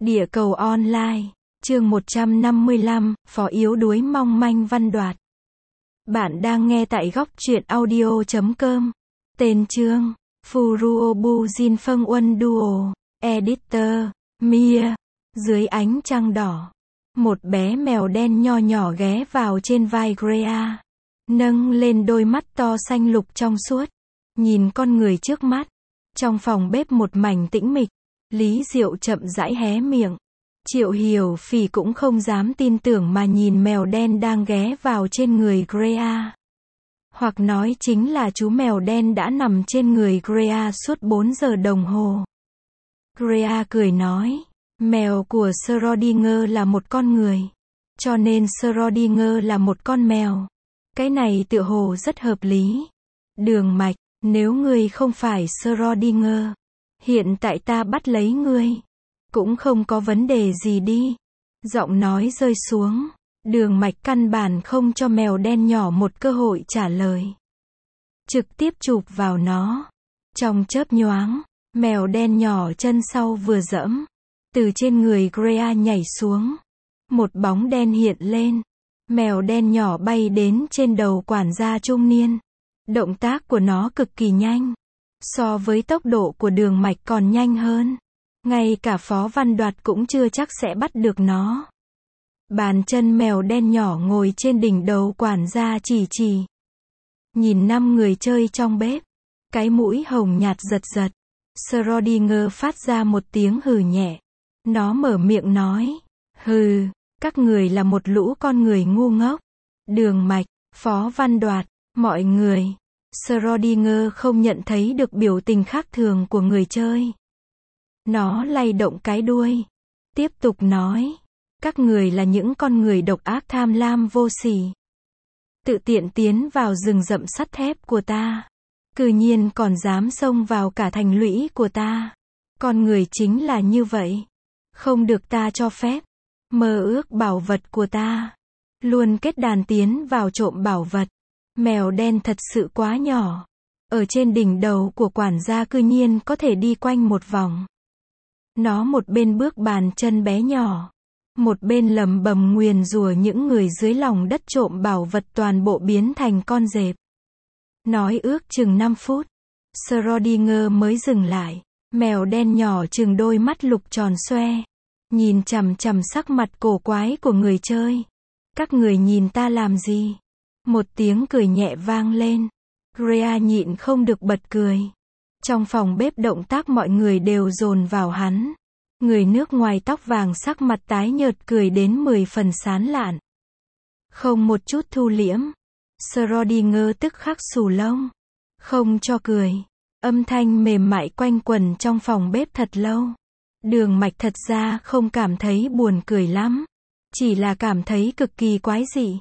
Địa cầu online, chương 155, Phó yếu đuối mong manh văn đoạt. Bạn đang nghe tại góc truyện audio.com. Tên chương, Furuobu Jinfeng Won Duo, Editor, Mia. Dưới ánh trăng đỏ, một bé mèo đen nho nhỏ ghé vào trên vai Grea, nâng lên đôi mắt to xanh lục trong suốt, nhìn con người trước mắt. Trong phòng bếp một mảnh tĩnh mịch, Lý Diệu chậm rãi hé miệng. Triệu Hiểu Phỉ cũng không dám tin tưởng mà nhìn mèo đen đang ghé vào trên người Grea. Hoặc nói chính là chú mèo đen đã nằm trên người Grea suốt 4 giờ đồng hồ. Grea cười nói, mèo của Schrödinger là một con người, cho nên Schrödinger là một con mèo. Cái này tựa hồ rất hợp lý. Đường Mạch, nếu ngươi không phải Schrödinger, hiện tại ta bắt lấy ngươi, cũng không có vấn đề gì đi. Giọng nói rơi xuống, Đường Mạch căn bản không cho mèo đen nhỏ một cơ hội trả lời. Trực tiếp chụp vào nó. Trong chớp nhoáng, mèo đen nhỏ chân sau vừa dẫm, từ trên người Grea nhảy xuống. Một bóng đen hiện lên. Mèo đen nhỏ bay đến trên đầu quản gia trung niên. Động tác của nó cực kỳ nhanh. So với tốc độ của Đường Mạch còn nhanh hơn. Ngay cả Phó Văn Đoạt cũng chưa chắc sẽ bắt được nó. Bàn chân mèo đen nhỏ ngồi trên đỉnh đầu quản gia chỉ. Nhìn 5 người chơi trong bếp. Cái mũi hồng nhạt giật giật. Schrödinger phát ra một tiếng hừ nhẹ. Nó mở miệng nói. Hừ, các người là một lũ con người ngu ngốc. Đường Mạch, Phó Văn Đoạt, mọi người. Schrödinger không nhận thấy được biểu tình khác thường của người chơi. Nó lay động cái đuôi. Tiếp tục nói. Các người là những con người độc ác tham lam vô sỉ. Tự tiện tiến vào rừng rậm sắt thép của ta. Cư nhiên còn dám xông vào cả thành lũy của ta. Con người chính là như vậy. Không được ta cho phép. Mơ ước bảo vật của ta. Luôn kết đàn tiến vào trộm bảo vật. Mèo đen thật sự quá nhỏ. Ở trên đỉnh đầu của quản gia cư nhiên có thể đi quanh một vòng. Nó một bên bước bàn chân bé nhỏ. Một bên lẩm bẩm nguyền rủa những người dưới lòng đất trộm bảo vật toàn bộ biến thành con dẹp. Nói ước chừng 5 phút. Schrödinger mới dừng lại. Mèo đen nhỏ chừng đôi mắt lục tròn xoe. Nhìn chằm chằm sắc mặt cổ quái của người chơi. Các người nhìn ta làm gì? Một tiếng cười nhẹ vang lên. Grea nhịn không được bật cười. Trong phòng bếp động tác mọi người đều dồn vào hắn. Người nước ngoài tóc vàng sắc mặt tái nhợt cười đến 10 phần sán lạn. Không một chút thu liễm. Schrödinger tức khắc xù lông. Không cho cười. Âm thanh mềm mại quanh quẩn trong phòng bếp thật lâu. Đường Mạch thật ra không cảm thấy buồn cười lắm. Chỉ là cảm thấy cực kỳ quái dị.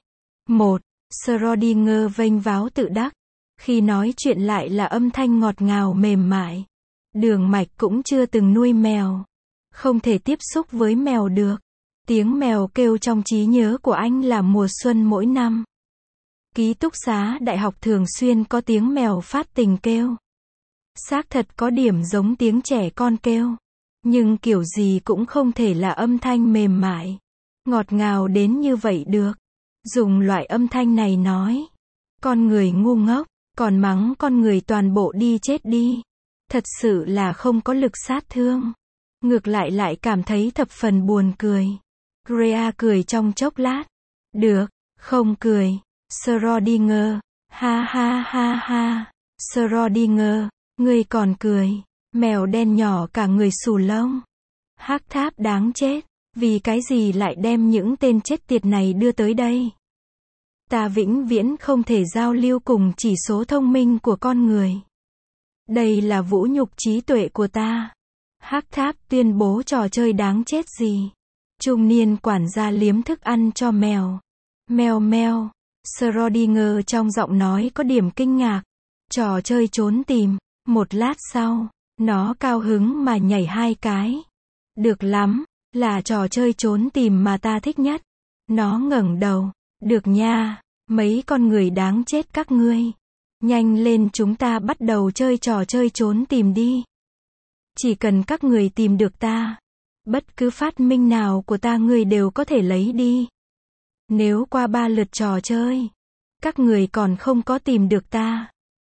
Schrödinger vênh váo tự đắc. Khi nói chuyện lại là âm thanh ngọt ngào mềm mại. Đường Mạch cũng chưa từng nuôi mèo. Không thể tiếp xúc với mèo được. Tiếng mèo kêu trong trí nhớ của anh là mùa xuân mỗi năm. Ký túc xá đại học thường xuyên có tiếng mèo phát tình kêu. Xác thật có điểm giống tiếng trẻ con kêu. Nhưng kiểu gì cũng không thể là âm thanh mềm mại. Ngọt ngào đến như vậy được. Dùng loại âm thanh này nói. Con người ngu ngốc, còn mắng con người toàn bộ đi chết đi. Thật sự là không có lực sát thương. Ngược lại cảm thấy thập phần buồn cười. Grea cười trong chốc lát. Được, không cười. Schrödinger, ha ha ha ha. Schrödinger, ngươi còn cười. Mèo đen nhỏ cả người xù lông. Hắc Tháp đáng chết. Vì cái gì lại đem những tên chết tiệt này đưa tới đây? Ta vĩnh viễn không thể giao lưu cùng chỉ số thông minh của con người. Đây là vũ nhục trí tuệ của ta. Hắc Tháp tuyên bố trò chơi đáng chết gì? Trung niên quản gia liếm thức ăn cho mèo. Mèo mèo. Schrödinger trong giọng nói có điểm kinh ngạc. Trò chơi trốn tìm. Một lát sau, nó cao hứng mà nhảy 2 cái. Được lắm, là trò chơi trốn tìm mà ta thích nhất. Nó ngẩng đầu. Được nha, mấy con người đáng chết các ngươi. Nhanh lên, chúng ta bắt đầu chơi trò chơi trốn tìm đi. Chỉ cần các người tìm được ta, Bất cứ phát minh nào của ta ngươi đều có thể lấy đi. Nếu qua 3 lượt trò chơi, các người còn không có tìm được ta.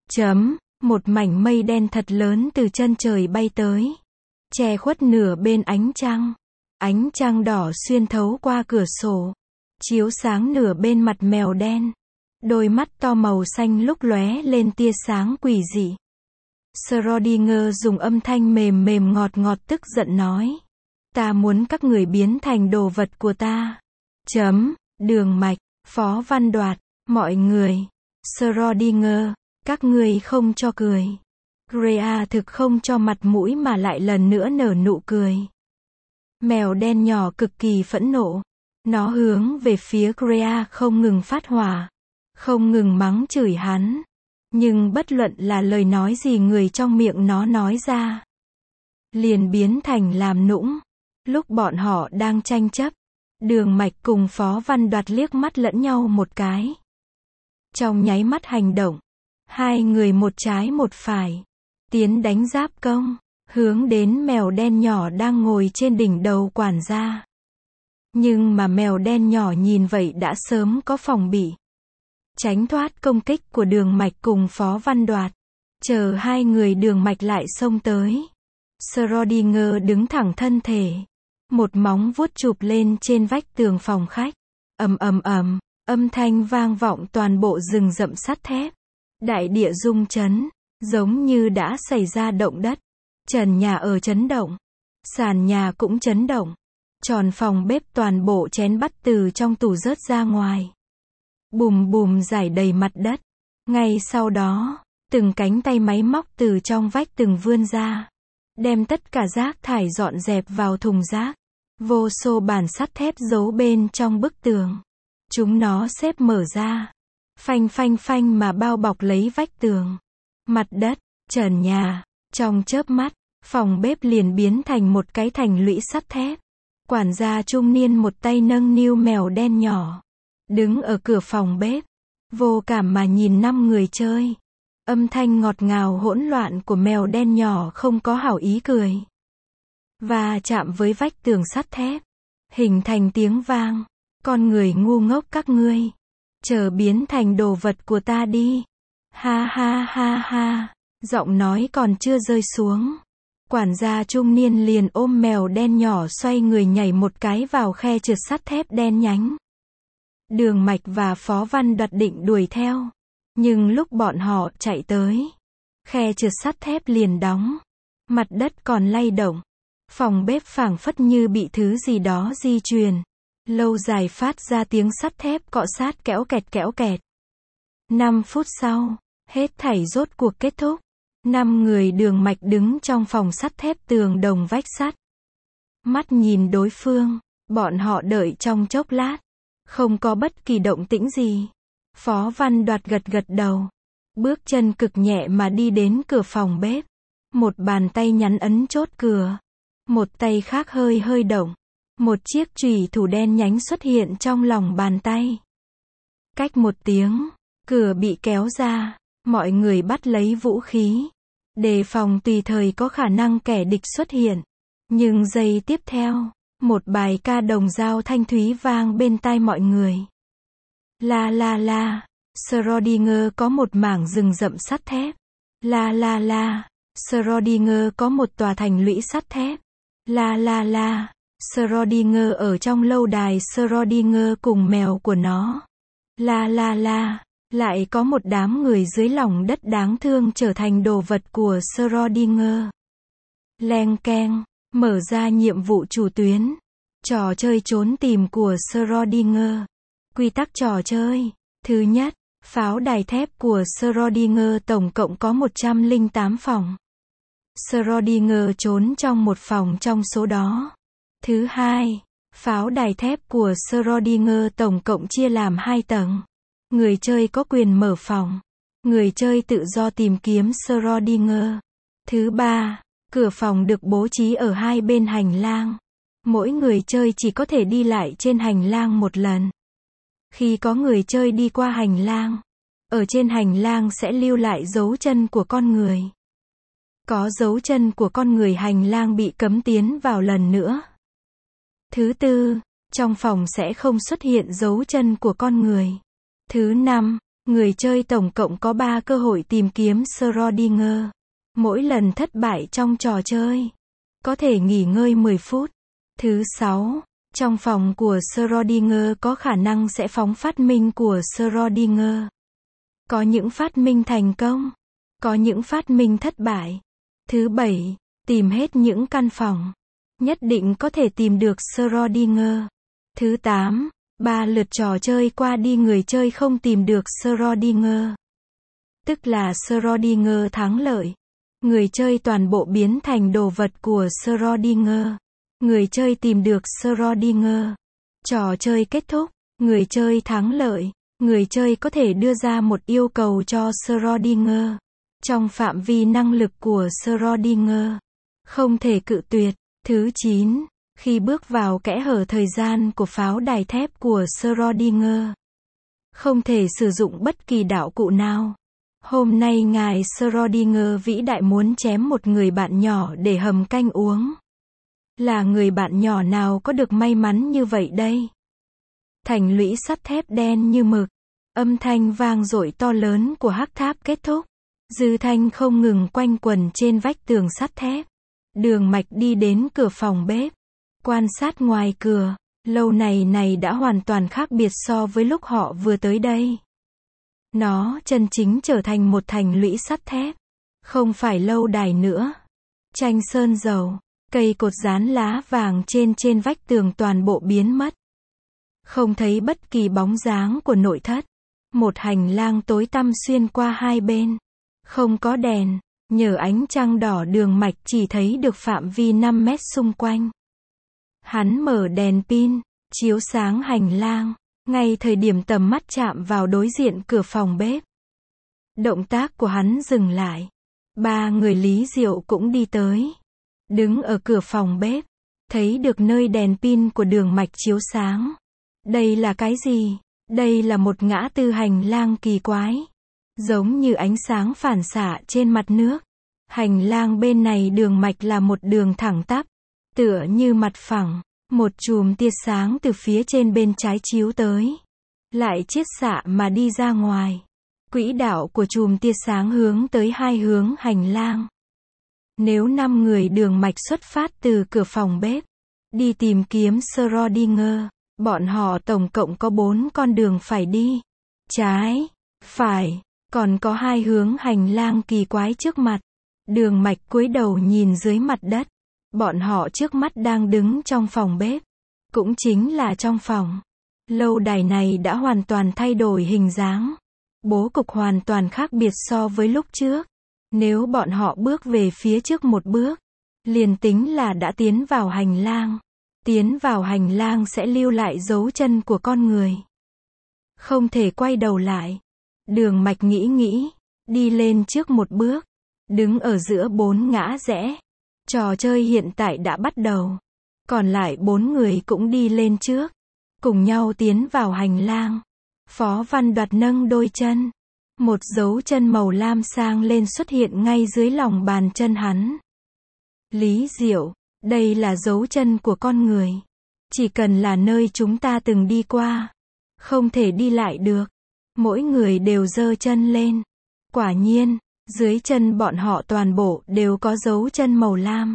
Một mảnh mây đen thật lớn từ chân trời bay tới, che khuất nửa bên ánh trăng. Ánh trăng đỏ xuyên thấu qua cửa sổ, chiếu sáng nửa bên mặt mèo đen. Đôi mắt to màu xanh lúc lóe lên tia sáng quỷ dị. Schrödinger dùng âm thanh mềm mềm ngọt ngọt tức giận nói. Ta muốn các người biến thành đồ vật của ta. Đường Mạch, Phó Văn Đoạt, mọi người. Schrödinger, các người không cho cười. Grea thực không cho mặt mũi mà lại lần nữa nở nụ cười. Mèo đen nhỏ cực kỳ phẫn nộ. Nó hướng về phía Grea không ngừng phát hỏa. Không ngừng mắng chửi hắn. Nhưng bất luận là lời nói gì người trong miệng nó nói ra, liền biến thành làm nũng. Lúc bọn họ đang tranh chấp, Đường Mạch cùng Phó Văn Đoạt liếc mắt lẫn nhau một cái. Trong nháy mắt hành động, hai người một trái một phải, tiến đánh giáp công, hướng đến mèo đen nhỏ đang ngồi trên đỉnh đầu quản gia. Nhưng mà mèo đen nhỏ nhìn vậy đã sớm có phòng bị, tránh thoát công kích của Đường Mạch cùng Phó Văn Đoạt. Chờ hai người Đường Mạch lại xông tới, Schrödinger đứng thẳng thân thể, một móng vuốt chụp lên trên vách tường phòng khách. Ầm ầm ầm, âm thanh vang vọng toàn bộ rừng rậm sắt thép. Đại địa rung chấn, giống như đã xảy ra động đất. Trần nhà ở chấn động, sàn nhà cũng chấn động. Tròn phòng bếp toàn bộ chén bát từ trong tủ rớt ra ngoài. Bùm bùm rải đầy mặt đất. Ngay sau đó, từng cánh tay máy móc từ trong vách tường vươn ra, đem tất cả rác thải dọn dẹp vào thùng rác. Vô số bàn sắt thép giấu bên trong bức tường, chúng nó xếp mở ra, phanh phanh phanh mà bao bọc lấy vách tường, mặt đất, trần nhà. Trong chớp mắt, phòng bếp liền biến thành một cái thành lũy sắt thép. Quản gia trung niên một tay nâng niu mèo đen nhỏ, đứng ở cửa phòng bếp, vô cảm mà nhìn 5 người chơi. Âm thanh ngọt ngào hỗn loạn của mèo đen nhỏ không có hảo ý cười, và chạm với vách tường sắt thép, hình thành tiếng vang. Con người ngu ngốc các ngươi, chờ biến thành đồ vật của ta đi. Ha ha ha ha. Giọng nói còn chưa rơi xuống, quản gia trung niên liền ôm mèo đen nhỏ xoay người nhảy một cái vào khe trượt sắt thép đen nhánh. Đường Mạch và Phó Văn Đoạt định đuổi theo, nhưng lúc bọn họ chạy tới, khe trượt sắt thép liền đóng, mặt đất còn lay động. Phòng bếp phảng phất như bị thứ gì đó di truyền, lâu dài phát ra tiếng sắt thép cọ sát kéo kẹt kéo kẹt. 5 phút sau, hết thảy rốt cuộc kết thúc. 5 người Đường Mạch đứng trong phòng sắt thép tường đồng vách sắt, mắt nhìn đối phương. Bọn họ đợi trong chốc lát, không có bất kỳ động tĩnh gì. Phó Văn Đoạt gật gật đầu, bước chân cực nhẹ mà đi đến cửa phòng bếp. Một bàn tay nhắn ấn chốt cửa, một tay khác hơi hơi động. Một chiếc chùy thủ đen nhánh xuất hiện trong lòng bàn tay. Cách một tiếng, cửa bị kéo ra, mọi người bắt lấy vũ khí, đề phòng tùy thời có khả năng kẻ địch xuất hiện. Nhưng giây tiếp theo, một bài ca đồng dao thanh thúy vang bên tai mọi người. La la la, Schrödinger có một mảng rừng rậm sắt thép. La la la, Schrödinger có một tòa thành lũy sắt thép. La la la, Schrödinger ở trong lâu đài Schrödinger cùng mèo của nó. La la la, lại có một đám người dưới lòng đất đáng thương trở thành đồ vật của Schrödinger. Leng keng, mở ra nhiệm vụ chủ tuyến. Trò chơi trốn tìm của Schrödinger. Quy tắc trò chơi. Thứ nhất, pháo đài thép của Schrödinger tổng cộng có 108 phòng. Schrödinger trốn trong một phòng trong số đó. Thứ hai, pháo đài thép của Schrödinger tổng cộng chia làm 2 tầng. Người chơi có quyền mở phòng, người chơi tự do tìm kiếm Schrödinger. Thứ ba, cửa phòng được bố trí ở hai bên hành lang. Mỗi người chơi chỉ có thể đi lại trên hành lang một lần. Khi có người chơi đi qua hành lang, ở trên hành lang sẽ lưu lại dấu chân của con người. Có dấu chân của con người hành lang bị cấm tiến vào lần nữa. Thứ tư, trong phòng sẽ không xuất hiện dấu chân của con người. Thứ năm, người chơi tổng cộng có 3 cơ hội tìm kiếm Schrödinger. Mỗi lần thất bại trong trò chơi, có thể nghỉ ngơi 10 phút. Thứ 6, trong phòng của Schrödinger có khả năng sẽ phóng phát minh của Schrödinger. Có những phát minh thành công, có những phát minh thất bại. Thứ 7, tìm hết những căn phòng, nhất định có thể tìm được Schrödinger. Thứ 8, 3 lượt trò chơi qua đi người chơi không tìm được Schrödinger, tức là Schrödinger thắng lợi. Người chơi toàn bộ biến thành đồ vật của Schrödinger. Người chơi tìm được Schrödinger. Trò chơi kết thúc, người chơi thắng lợi. Người chơi có thể đưa ra một yêu cầu cho Schrödinger trong phạm vi năng lực của Schrödinger, không thể cự tuyệt. Thứ 9, khi bước vào kẽ hở thời gian của pháo đài thép của Schrödinger, không thể sử dụng bất kỳ đạo cụ nào. Hôm nay ngài Schrödinger vĩ đại muốn chém một người bạn nhỏ để hầm canh uống. Là người bạn nhỏ nào có được may mắn như vậy đây? Thành lũy sắt thép đen như mực. Âm thanh vang dội to lớn của hắc tháp kết thúc. Dư thanh không ngừng quanh quẩn trên vách tường sắt thép. Đường mạch đi đến cửa phòng bếp. Quan sát ngoài cửa. Lâu này đã hoàn toàn khác biệt so với lúc họ vừa tới đây. Nó chân chính trở thành một thành lũy sắt thép. Không phải lâu đài nữa. Tranh sơn dầu, cây cột dán lá vàng trên vách tường toàn bộ biến mất. Không thấy bất kỳ bóng dáng của nội thất. Một hành lang tối tăm xuyên qua hai bên. Không có đèn, nhờ ánh trăng đỏ đường mạch chỉ thấy được phạm vi 5 mét xung quanh. Hắn mở đèn pin, chiếu sáng hành lang. Ngay thời điểm tầm mắt chạm vào đối diện cửa phòng bếp, động tác của hắn dừng lại. 3 người Lý Diệu cũng đi tới. Đứng ở cửa phòng bếp, thấy được nơi đèn pin của đường mạch chiếu sáng. Đây là cái gì? Đây là một ngã tư hành lang kỳ quái. Giống như ánh sáng phản xạ trên mặt nước. Hành lang bên này đường mạch là một đường thẳng tắp, tựa như mặt phẳng. Một chùm tia sáng từ phía trên bên trái chiếu tới, lại chiết xạ mà đi ra ngoài. Quỹ đạo của chùm tia sáng hướng tới hai hướng hành lang. Nếu 5 người đường mạch xuất phát từ cửa phòng bếp, đi tìm kiếm Schrödinger, bọn họ tổng cộng có 4 con đường phải đi. Trái, phải, còn có 2 hướng hành lang kỳ quái trước mặt. Đường mạch cúi đầu nhìn dưới mặt đất. Bọn họ trước mắt đang đứng trong phòng bếp. Cũng chính là trong phòng. Lâu đài này đã hoàn toàn thay đổi hình dáng. Bố cục hoàn toàn khác biệt so với lúc trước. Nếu bọn họ bước về phía trước một bước, liền tính là đã tiến vào hành lang. Tiến vào hành lang sẽ lưu lại dấu chân của con người. Không thể quay đầu lại. Đường mạch nghĩ, đi lên trước một bước. Đứng ở giữa 4 ngã rẽ. Trò chơi hiện tại đã bắt đầu. Còn lại 4 người cũng đi lên trước. Cùng nhau tiến vào hành lang. Phó Văn Đoạt nâng đôi chân. Một dấu chân màu lam sang lên xuất hiện ngay dưới lòng bàn chân hắn. Lý Diệu, đây là dấu chân của con người. Chỉ cần là nơi chúng ta từng đi qua. Không thể đi lại được. Mỗi người đều giơ chân lên. Quả nhiên, dưới chân bọn họ toàn bộ đều có dấu chân màu lam.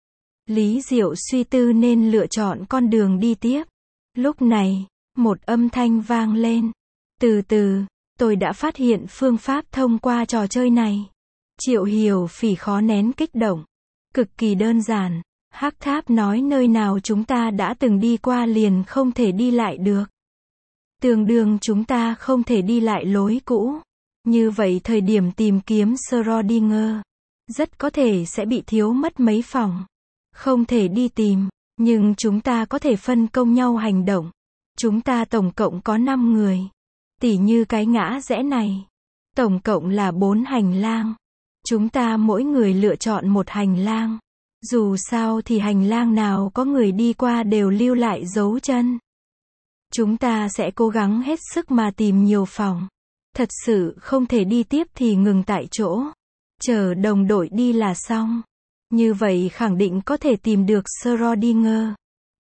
Lý Diệu suy tư nên lựa chọn con đường đi tiếp. Lúc này, một âm thanh vang lên. Từ từ, tôi đã phát hiện phương pháp thông qua trò chơi này. Triệu Hiểu Phỉ khó nén kích động. Cực kỳ đơn giản. Hắc Tháp nói nơi nào chúng ta đã từng đi qua liền không thể đi lại được. Tương đương chúng ta không thể đi lại lối cũ. Như vậy thời điểm tìm kiếm Schrödinger, rất có thể sẽ bị thiếu mất mấy phòng. Không thể đi tìm, nhưng chúng ta có thể phân công nhau hành động. Chúng ta tổng cộng có 5 người. Tỉ như cái ngã rẽ này. Tổng cộng là 4 hành lang. Chúng ta mỗi người lựa chọn một hành lang. Dù sao thì hành lang nào có người đi qua đều lưu lại dấu chân. Chúng ta sẽ cố gắng hết sức mà tìm nhiều phòng. Thật sự không thể đi tiếp thì ngừng tại chỗ. Chờ đồng đội đi là xong. Như vậy khẳng định có thể tìm được Schrödinger.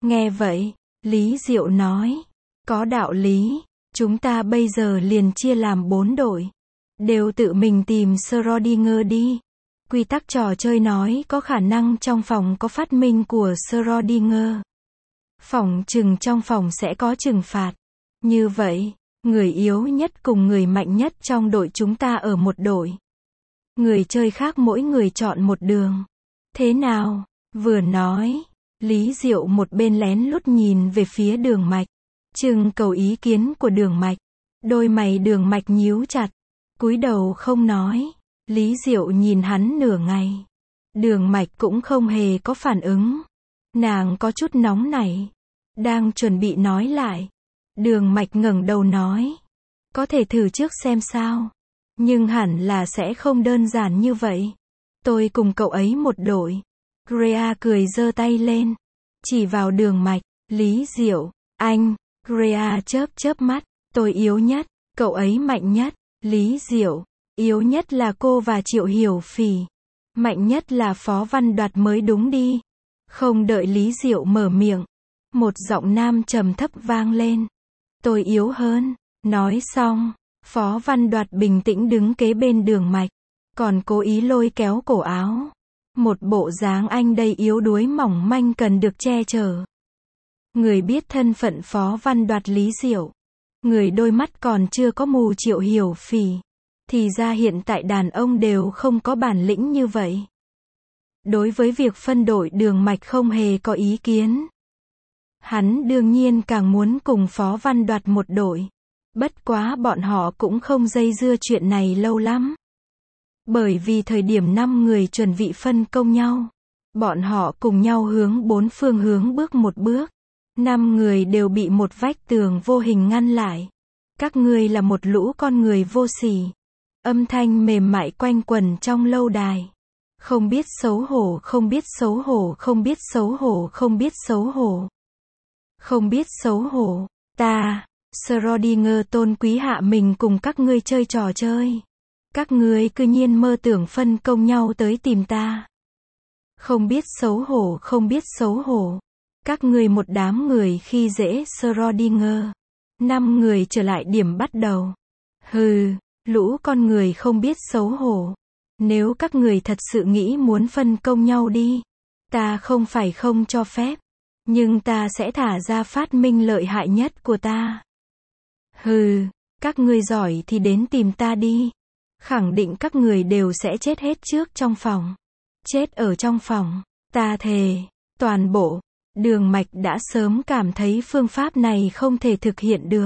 Nghe vậy, Lý Diệu nói, có đạo lý, chúng ta bây giờ liền chia làm 4 đội. Đều tự mình tìm Schrödinger đi. Quy tắc trò chơi nói có khả năng trong phòng có phát minh của Schrödinger. Phỏng chừng trong phòng sẽ có trừng phạt. Như vậy, người yếu nhất cùng người mạnh nhất trong đội chúng ta ở một đội. Người chơi khác mỗi người chọn một đường. Thế nào? Vừa nói, Lý Diệu một bên lén lút nhìn về phía Đường Mạch. Trưng cầu ý kiến của Đường Mạch. Đôi mày Đường Mạch nhíu chặt. Cúi đầu không nói. Lý Diệu nhìn hắn nửa ngày. Đường Mạch cũng không hề có phản ứng. Nàng có chút nóng nảy. Đang chuẩn bị nói lại. Đường Mạch ngẩng đầu nói. Có thể thử trước xem sao. Nhưng hẳn là sẽ không đơn giản như vậy. Tôi cùng cậu ấy một đội. Grea cười giơ tay lên. Chỉ vào Đường Mạch. Lý Diệu, anh. Grea chớp chớp mắt. Tôi yếu nhất. Cậu ấy mạnh nhất. Lý Diệu, yếu nhất là cô và Triệu Hiểu Phỉ. Mạnh nhất là Phó Văn Đoạt mới đúng đi. Không đợi Lý Diệu mở miệng. Một giọng nam trầm thấp vang lên. Tôi yếu hơn. Nói xong, Phó Văn Đoạt bình tĩnh đứng kế bên Đường Mạch. Còn cố ý lôi kéo cổ áo. Một bộ dáng anh đây yếu đuối mỏng manh cần được che chở. Người biết thân phận Phó Văn Đoạt Lý Diệu. Người đôi mắt còn chưa có mù Triệu Hiểu Phỉ. Thì ra hiện tại đàn ông đều không có bản lĩnh như vậy. Đối với việc phân đội Đường Mạch không hề có ý kiến. Hắn đương nhiên càng muốn cùng Phó Văn Đoạt một đội. Bất quá bọn họ cũng không dây dưa chuyện này lâu lắm. Bởi vì thời điểm 5 người chuẩn bị phân công nhau. Bọn họ cùng nhau hướng 4 phương hướng bước một bước. 5 người đều bị một vách tường vô hình ngăn lại. Các ngươi là một lũ con người vô sỉ. Âm thanh mềm mại quanh quẩn trong lâu đài. Không biết xấu hổ, không biết xấu hổ, không biết xấu hổ, không biết xấu hổ. Không biết xấu hổ. Ta, Schrödinger tôn quý hạ mình cùng các ngươi chơi trò chơi. Các ngươi cư nhiên mơ tưởng phân công nhau tới tìm ta. Không biết xấu hổ, không biết xấu hổ. Các ngươi một đám người khi dễ Schrödinger. 5 người trở lại điểm bắt đầu. Hừ, lũ con người không biết xấu hổ. Nếu các người thật sự nghĩ muốn phân công nhau đi. Ta không phải không cho phép. Nhưng ta sẽ thả ra phát minh lợi hại nhất của ta. Hừ, các ngươi giỏi thì đến tìm ta đi. Khẳng định các người đều sẽ chết hết trước trong phòng. Chết ở trong phòng. Ta thề, toàn bộ. Đường Mạch đã sớm cảm thấy phương pháp này không thể thực hiện được.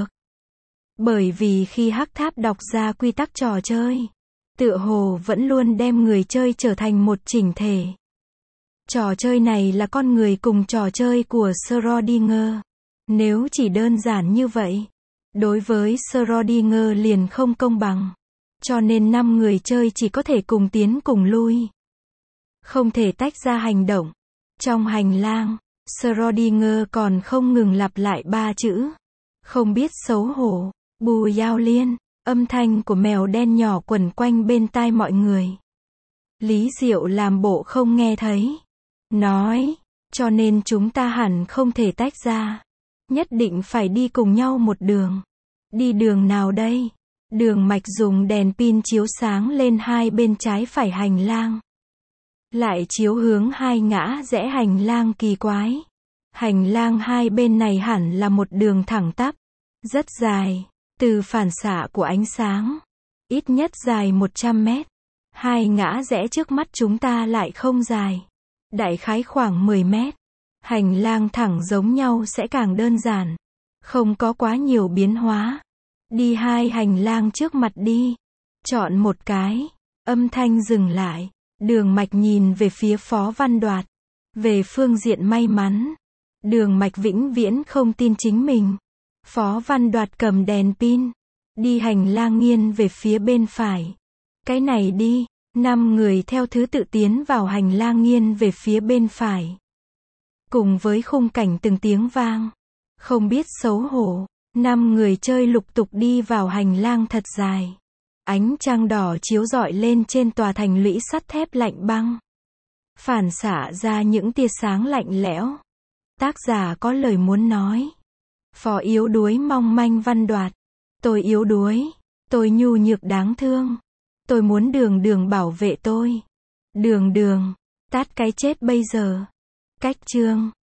Bởi vì khi Hắc Tháp đọc ra quy tắc trò chơi, tựa hồ vẫn luôn đem người chơi trở thành một chỉnh thể. Trò chơi này là con người cùng trò chơi của Schrödinger. Nếu chỉ đơn giản như vậy, đối với Schrödinger liền không công bằng. Cho nên 5 người chơi chỉ có thể cùng tiến cùng lui. Không thể tách ra hành động. Trong hành lang, Schrödinger còn không ngừng lặp lại 3 chữ. Không biết xấu hổ. Bù Giao Liên. Âm thanh của mèo đen nhỏ quẩn quanh bên tai mọi người. Lý Diệu làm bộ không nghe thấy. Nói, cho nên chúng ta hẳn không thể tách ra. Nhất định phải đi cùng nhau một đường. Đi đường nào đây? Đường Mạch dùng đèn pin chiếu sáng lên hai bên trái phải hành lang. Lại chiếu hướng hai ngã rẽ hành lang kỳ quái. Hành lang hai bên này hẳn là một đường thẳng tắp. Rất dài. Từ phản xạ của ánh sáng. Ít nhất dài 100 mét. Hai ngã rẽ trước mắt chúng ta lại không dài. Đại khái khoảng 10 mét. Hành lang thẳng giống nhau sẽ càng đơn giản. Không có quá nhiều biến hóa. Đi hai hành lang trước mặt đi. Chọn một cái. Âm thanh dừng lại. Đường Mạch nhìn về phía Phó Văn Đoạt. Về phương diện may mắn. Đường Mạch vĩnh viễn không tin chính mình. Phó Văn Đoạt cầm đèn pin. Đi hành lang nghiêng về phía bên phải. Cái này đi. 5 người theo thứ tự tiến vào hành lang nghiêng về phía bên phải. Cùng với khung cảnh từng tiếng vang. Không biết xấu hổ. 5 người chơi lục tục đi vào hành lang thật dài. Ánh trăng đỏ chiếu rọi lên trên tòa thành lũy sắt thép lạnh băng. Phản xạ ra những tia sáng lạnh lẽo. Tác giả có lời muốn nói. Phó yếu đuối mong manh văn đoạt. Tôi yếu đuối. Tôi nhu nhược đáng thương. Tôi muốn Đường Đường bảo vệ tôi. Đường Đường. Tát cái chết bây giờ. Cách chương.